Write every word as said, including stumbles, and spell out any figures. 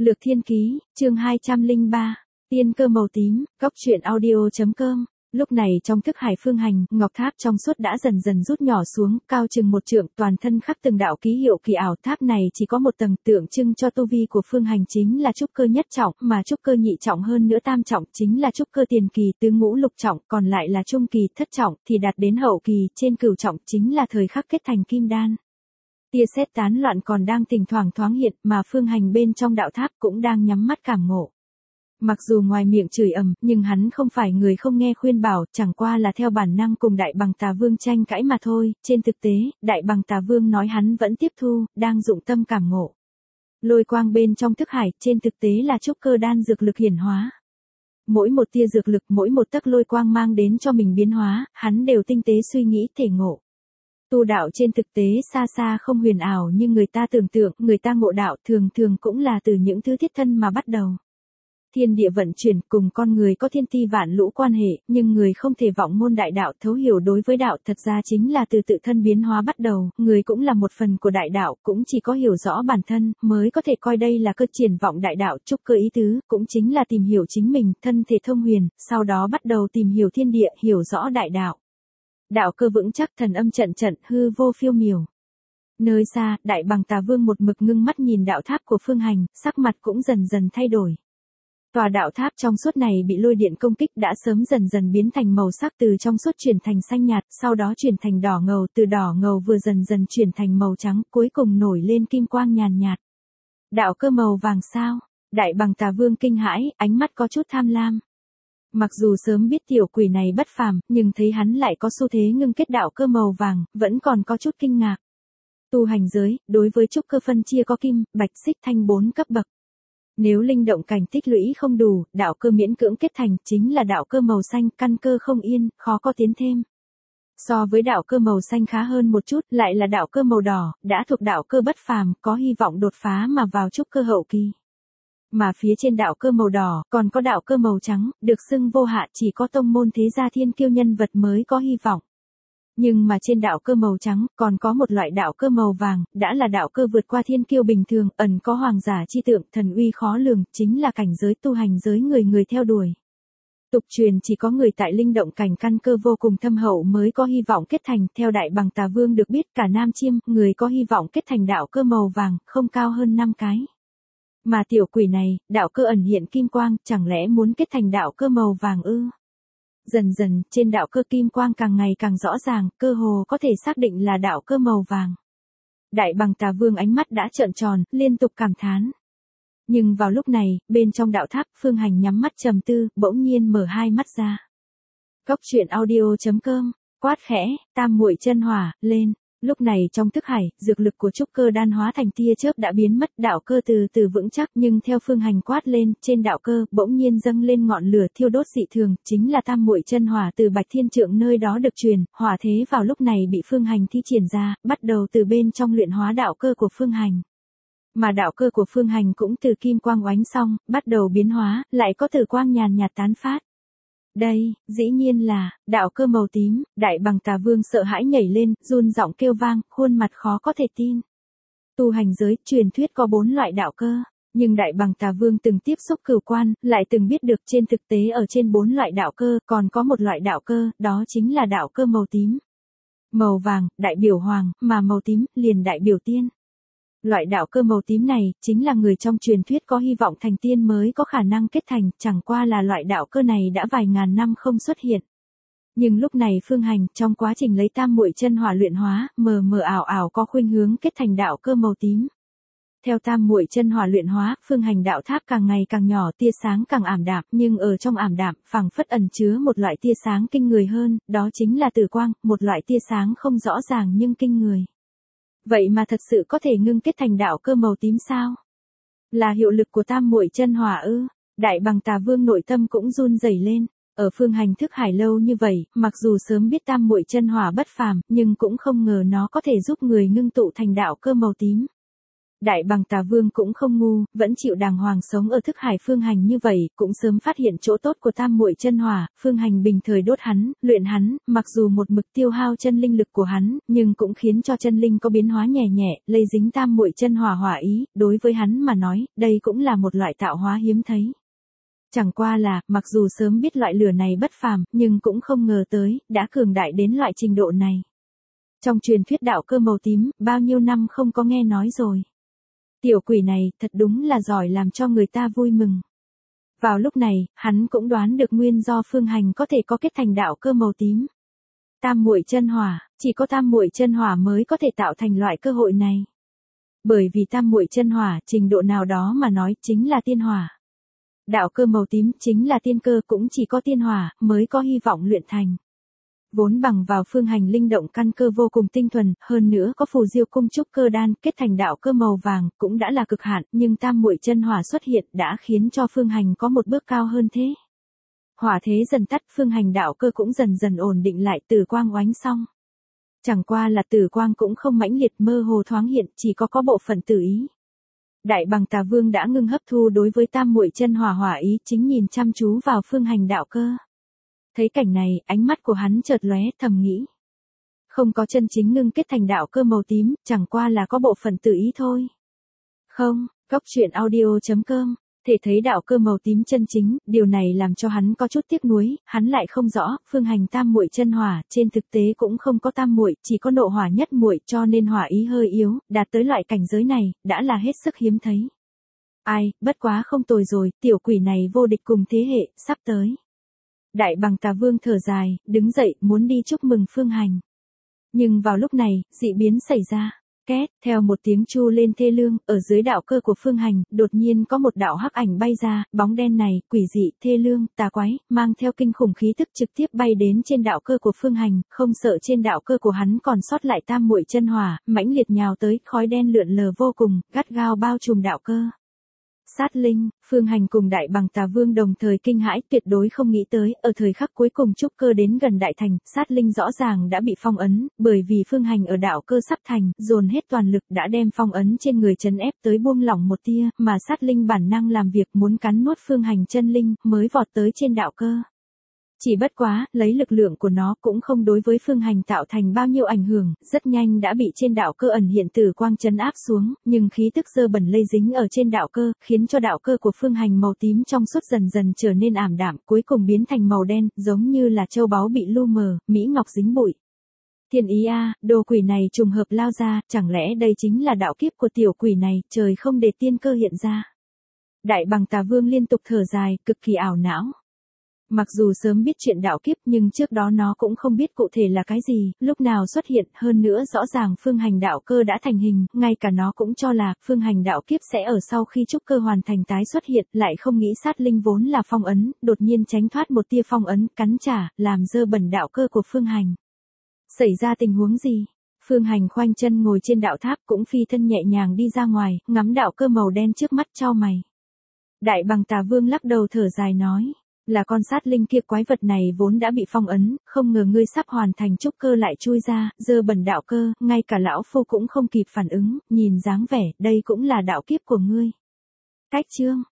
Lược Thiên Ký, chương hai trăm lẻ ba, Tiên cơ màu tím, góc truyện audio.com. Lúc này trong thức hải Phương Hành, ngọc tháp trong suốt đã dần dần rút nhỏ xuống, cao chừng một trượng, toàn thân khắc từng đạo ký hiệu kỳ ảo. Tháp này chỉ có một tầng, tượng trưng cho tu vi của Phương Hành chính là trúc cơ nhất trọng, mà trúc cơ nhị trọng hơn nữa tam trọng chính là trúc cơ tiền kỳ, tứ ngũ lục trọng, còn lại là trung kỳ, thất trọng thì đạt đến hậu kỳ, trên cửu trọng chính là thời khắc kết thành kim đan. Tia sét tán loạn còn đang thỉnh thoảng thoáng hiện, mà Phương Hành bên trong đạo tháp cũng đang nhắm mắt cảm ngộ. Mặc dù ngoài miệng chửi ầm, nhưng hắn không phải người không nghe khuyên bảo, chẳng qua là theo bản năng cùng Đại Bằng Tà Vương tranh cãi mà thôi. Trên thực tế, Đại Bằng Tà Vương nói hắn vẫn tiếp thu, đang dụng tâm cảm ngộ. Lôi quang bên trong thức hải, trên thực tế là trúc cơ đan dược lực hiển hóa. Mỗi một tia dược lực, mỗi một tấc lôi quang mang đến cho mình biến hóa, hắn đều tinh tế suy nghĩ thể ngộ. Tu đạo trên thực tế xa xa không huyền ảo như người ta tưởng tượng, người ta ngộ đạo thường thường cũng là từ những thứ thiết thân mà bắt đầu. Thiên địa vận chuyển cùng con người có thiên ti vạn lũ quan hệ, nhưng người không thể vọng môn đại đạo, thấu hiểu đối với đạo thật ra chính là từ tự thân biến hóa bắt đầu, người cũng là một phần của đại đạo, cũng chỉ có hiểu rõ bản thân, mới có thể coi đây là cơ triển vọng đại đạo. Trúc cơ ý tứ, cũng chính là tìm hiểu chính mình, thân thể thông huyền, sau đó bắt đầu tìm hiểu thiên địa, hiểu rõ đại đạo. Đạo cơ vững chắc, thần âm trận trận, hư vô phiêu miểu. Nơi xa, Đại Bằng Tà Vương một mực ngưng mắt nhìn đạo tháp của Phương Hành, sắc mặt cũng dần dần thay đổi. Tòa đạo tháp trong suốt này bị lôi điện công kích đã sớm dần dần biến thành màu sắc, từ trong suốt chuyển thành xanh nhạt, sau đó chuyển thành đỏ ngầu, từ đỏ ngầu vừa dần dần chuyển thành màu trắng, cuối cùng nổi lên kim quang nhàn nhạt. Đạo cơ màu vàng sao? Đại Bằng Tà Vương kinh hãi, ánh mắt có chút tham lam. Mặc dù sớm biết tiểu quỷ này bất phàm, nhưng thấy hắn lại có xu thế ngưng kết đạo cơ màu vàng, vẫn còn có chút kinh ngạc. Tu hành giới, đối với trúc cơ phân chia có kim, bạch, xích, thanh bốn cấp bậc. Nếu linh động cảnh tích lũy không đủ, đạo cơ miễn cưỡng kết thành chính là đạo cơ màu xanh, căn cơ không yên, khó có tiến thêm. So với đạo cơ màu xanh khá hơn một chút, lại là đạo cơ màu đỏ, đã thuộc đạo cơ bất phàm, có hy vọng đột phá mà vào trúc cơ hậu kỳ. Mà phía trên đạo cơ màu đỏ, còn có đạo cơ màu trắng, được xưng vô hạ, chỉ có tông môn thế gia thiên kiêu nhân vật mới có hy vọng. Nhưng mà trên đạo cơ màu trắng, còn có một loại đạo cơ màu vàng, đã là đạo cơ vượt qua thiên kiêu bình thường, ẩn có hoàng giả chi tượng, thần uy khó lường, chính là cảnh giới tu hành giới người người theo đuổi. Tục truyền chỉ có người tại linh động cảnh căn cơ vô cùng thâm hậu mới có hy vọng kết thành, theo Đại Bằng Tà Vương được biết cả Nam Chiêm, người có hy vọng kết thành đạo cơ màu vàng, không cao hơn năm cái. Mà tiểu quỷ này, đạo cơ ẩn hiện kim quang, chẳng lẽ muốn kết thành đạo cơ màu vàng ư? Dần dần, trên đạo cơ kim quang càng ngày càng rõ ràng, cơ hồ có thể xác định là đạo cơ màu vàng. Đại Bằng Tà Vương ánh mắt đã trợn tròn, liên tục cảm thán. Nhưng vào lúc này, bên trong đạo tháp, Phương Hành nhắm mắt trầm tư, bỗng nhiên mở hai mắt ra. Góc truyện audio.com, quát khẽ, tam muội chân hỏa, lên. Lúc này trong thức hải, dược lực của trúc cơ đan hóa thành tia chớp đã biến mất, đạo cơ từ từ vững chắc, nhưng theo Phương Hành quát lên, trên đạo cơ bỗng nhiên dâng lên ngọn lửa thiêu đốt dị thường, chính là tam muội chân hỏa từ Bạch Thiên Trượng nơi đó được truyền, hỏa thế vào lúc này bị Phương Hành thi triển ra, bắt đầu từ bên trong luyện hóa đạo cơ của Phương Hành. Mà đạo cơ của Phương Hành cũng từ kim quang oánh xong, bắt đầu biến hóa, lại có tử quang nhàn nhạt tán phát. Đây, dĩ nhiên là, đạo cơ màu tím. Đại Bằng Tà Vương sợ hãi nhảy lên, run giọng kêu vang, khuôn mặt khó có thể tin. Tu hành giới, truyền thuyết có bốn loại đạo cơ, nhưng Đại Bằng Tà Vương từng tiếp xúc cửu quan, lại từng biết được trên thực tế ở trên bốn loại đạo cơ, còn có một loại đạo cơ, đó chính là đạo cơ màu tím. Màu vàng, đại biểu hoàng, mà màu tím, liền đại biểu tiên. Loại đạo cơ màu tím này, chính là người trong truyền thuyết có hy vọng thành tiên mới có khả năng kết thành, chẳng qua là loại đạo cơ này đã vài ngàn năm không xuất hiện. Nhưng lúc này Phương Hành, trong quá trình lấy tam muội chân hỏa luyện hóa, mờ mờ ảo ảo có khuynh hướng kết thành đạo cơ màu tím. Theo tam muội chân hỏa luyện hóa, Phương Hành đạo tháp càng ngày càng nhỏ, tia sáng càng ảm đạm, nhưng ở trong ảm đạm, phảng phất ẩn chứa một loại tia sáng kinh người hơn, đó chính là tử quang, một loại tia sáng không rõ ràng nhưng kinh người. Vậy mà thật sự có thể ngưng kết thành đạo cơ màu tím sao? Là hiệu lực của tam muội chân hỏa ư? Đại Bằng Tà Vương nội tâm cũng run rẩy lên. Ở Phương Hành thức hải lâu như vậy, mặc dù sớm biết tam muội chân hỏa bất phàm, nhưng cũng không ngờ nó có thể giúp người ngưng tụ thành đạo cơ màu tím. Đại Bằng Tà Vương cũng không ngu, vẫn chịu đàng hoàng sống ở thức hải Phương Hành như vậy, cũng sớm phát hiện chỗ tốt của tam muội chân hỏa, Phương Hành bình thời đốt hắn, luyện hắn, mặc dù một mực tiêu hao chân linh lực của hắn, nhưng cũng khiến cho chân linh có biến hóa nhẹ nhẹ, lây dính tam muội chân hỏa hỏa ý, đối với hắn mà nói, đây cũng là một loại tạo hóa hiếm thấy. Chẳng qua là, mặc dù sớm biết loại lửa này bất phàm, nhưng cũng không ngờ tới, đã cường đại đến loại trình độ này. Trong truyền thuyết đạo cơ màu tím, bao nhiêu năm không có nghe nói rồi. Tiểu quỷ này, thật đúng là giỏi làm cho người ta vui mừng. Vào lúc này, hắn cũng đoán được nguyên do Phương Hành có thể có kết thành đạo cơ màu tím. Tam muội chân hỏa, chỉ có tam muội chân hỏa mới có thể tạo thành loại cơ hội này. Bởi vì tam muội chân hỏa, trình độ nào đó mà nói chính là tiên hỏa. Đạo cơ màu tím chính là tiên cơ, cũng chỉ có tiên hỏa mới có hy vọng luyện thành. Vốn bằng vào Phương Hành linh động căn cơ vô cùng tinh thuần, hơn nữa có phù diêu cung trúc cơ đan, kết thành đạo cơ màu vàng, cũng đã là cực hạn, nhưng tam muội chân hỏa xuất hiện đã khiến cho Phương Hành có một bước cao hơn thế. Hỏa thế dần tắt, Phương Hành đạo cơ cũng dần dần ổn định lại, tử quang oánh xong. Chẳng qua là tử quang cũng không mãnh liệt, mơ hồ thoáng hiện, chỉ có có bộ phận tử ý. Đại Bằng Tà Vương đã ngưng hấp thu đối với tam muội chân hỏa hỏa ý, chính nhìn chăm chú vào Phương Hành đạo cơ. Thấy cảnh này, ánh mắt của hắn chợt lóe, thầm nghĩ. Không có chân chính ngưng kết thành đạo cơ màu tím, chẳng qua là có bộ phận tự ý thôi. Không, Góc Truyện Audio chấm com, thể thấy đạo cơ màu tím chân chính, điều này làm cho hắn có chút tiếc nuối, hắn lại không rõ, Phương Hành tam muội chân hỏa, trên thực tế cũng không có tam muội, chỉ có nộ hỏa nhất muội, cho nên hỏa ý hơi yếu, đạt tới loại cảnh giới này, đã là hết sức hiếm thấy. Ai, bất quá không tồi rồi, tiểu quỷ này vô địch cùng thế hệ, sắp tới. Đại Bằng Tà Vương thở dài, đứng dậy, muốn đi chúc mừng Phương Hành. Nhưng vào lúc này, dị biến xảy ra. Két, theo một tiếng chu lên thê lương, ở dưới đạo cơ của Phương Hành, đột nhiên có một đạo hắc ảnh bay ra, bóng đen này, quỷ dị, thê lương, tà quái, mang theo kinh khủng khí tức trực tiếp bay đến trên đạo cơ của Phương Hành, không sợ trên đạo cơ của hắn còn sót lại tam muội chân hỏa, mãnh liệt nhào tới, khói đen lượn lờ vô cùng, gắt gao bao trùm đạo cơ. Sát linh, Phương Hành cùng Đại Bằng Tà Vương đồng thời kinh hãi, tuyệt đối không nghĩ tới, ở thời khắc cuối cùng trúc cơ đến gần đại thành, sát linh rõ ràng đã bị phong ấn, bởi vì Phương Hành ở đạo cơ sắp thành, dồn hết toàn lực đã đem phong ấn trên người trấn ép tới buông lỏng một tia, mà sát linh bản năng làm việc muốn cắn nuốt Phương Hành chân linh, mới vọt tới trên đạo cơ. Chỉ bất quá, lấy lực lượng của nó cũng không đối với Phương Hành tạo thành bao nhiêu ảnh hưởng, rất nhanh đã bị trên đạo cơ ẩn hiện tử quang trấn áp xuống, nhưng khí tức dơ bẩn lây dính ở trên đạo cơ, khiến cho đạo cơ của Phương Hành màu tím trong suốt dần dần trở nên ảm đạm, cuối cùng biến thành màu đen, giống như là châu báu bị lu mờ, mỹ ngọc dính bụi. Thiên ý a, đồ quỷ này trùng hợp lao ra, chẳng lẽ đây chính là đạo kiếp của tiểu quỷ này, trời không để tiên cơ hiện ra. Đại Bằng Tà Vương liên tục thở dài, cực kỳ ảo não. Mặc dù sớm biết chuyện đạo kiếp nhưng trước đó nó cũng không biết cụ thể là cái gì, lúc nào xuất hiện, hơn nữa rõ ràng Phương Hành đạo cơ đã thành hình, ngay cả nó cũng cho là Phương Hành đạo kiếp sẽ ở sau khi trúc cơ hoàn thành tái xuất hiện, lại không nghĩ sát linh vốn là phong ấn, đột nhiên tránh thoát một tia phong ấn, cắn trả, làm dơ bẩn đạo cơ của Phương Hành. Xảy ra tình huống gì? Phương Hành khoanh chân ngồi trên đạo tháp cũng phi thân nhẹ nhàng đi ra ngoài, ngắm đạo cơ màu đen trước mắt chau mày. Đại Bằng Tà Vương lắc đầu thở dài nói. Là con sát linh kia, quái vật này vốn đã bị phong ấn, không ngờ ngươi sắp hoàn thành trúc cơ lại chui ra, dơ bẩn đạo cơ, ngay cả lão phu cũng không kịp phản ứng, nhìn dáng vẻ, đây cũng là đạo kiếp của ngươi. Cách chương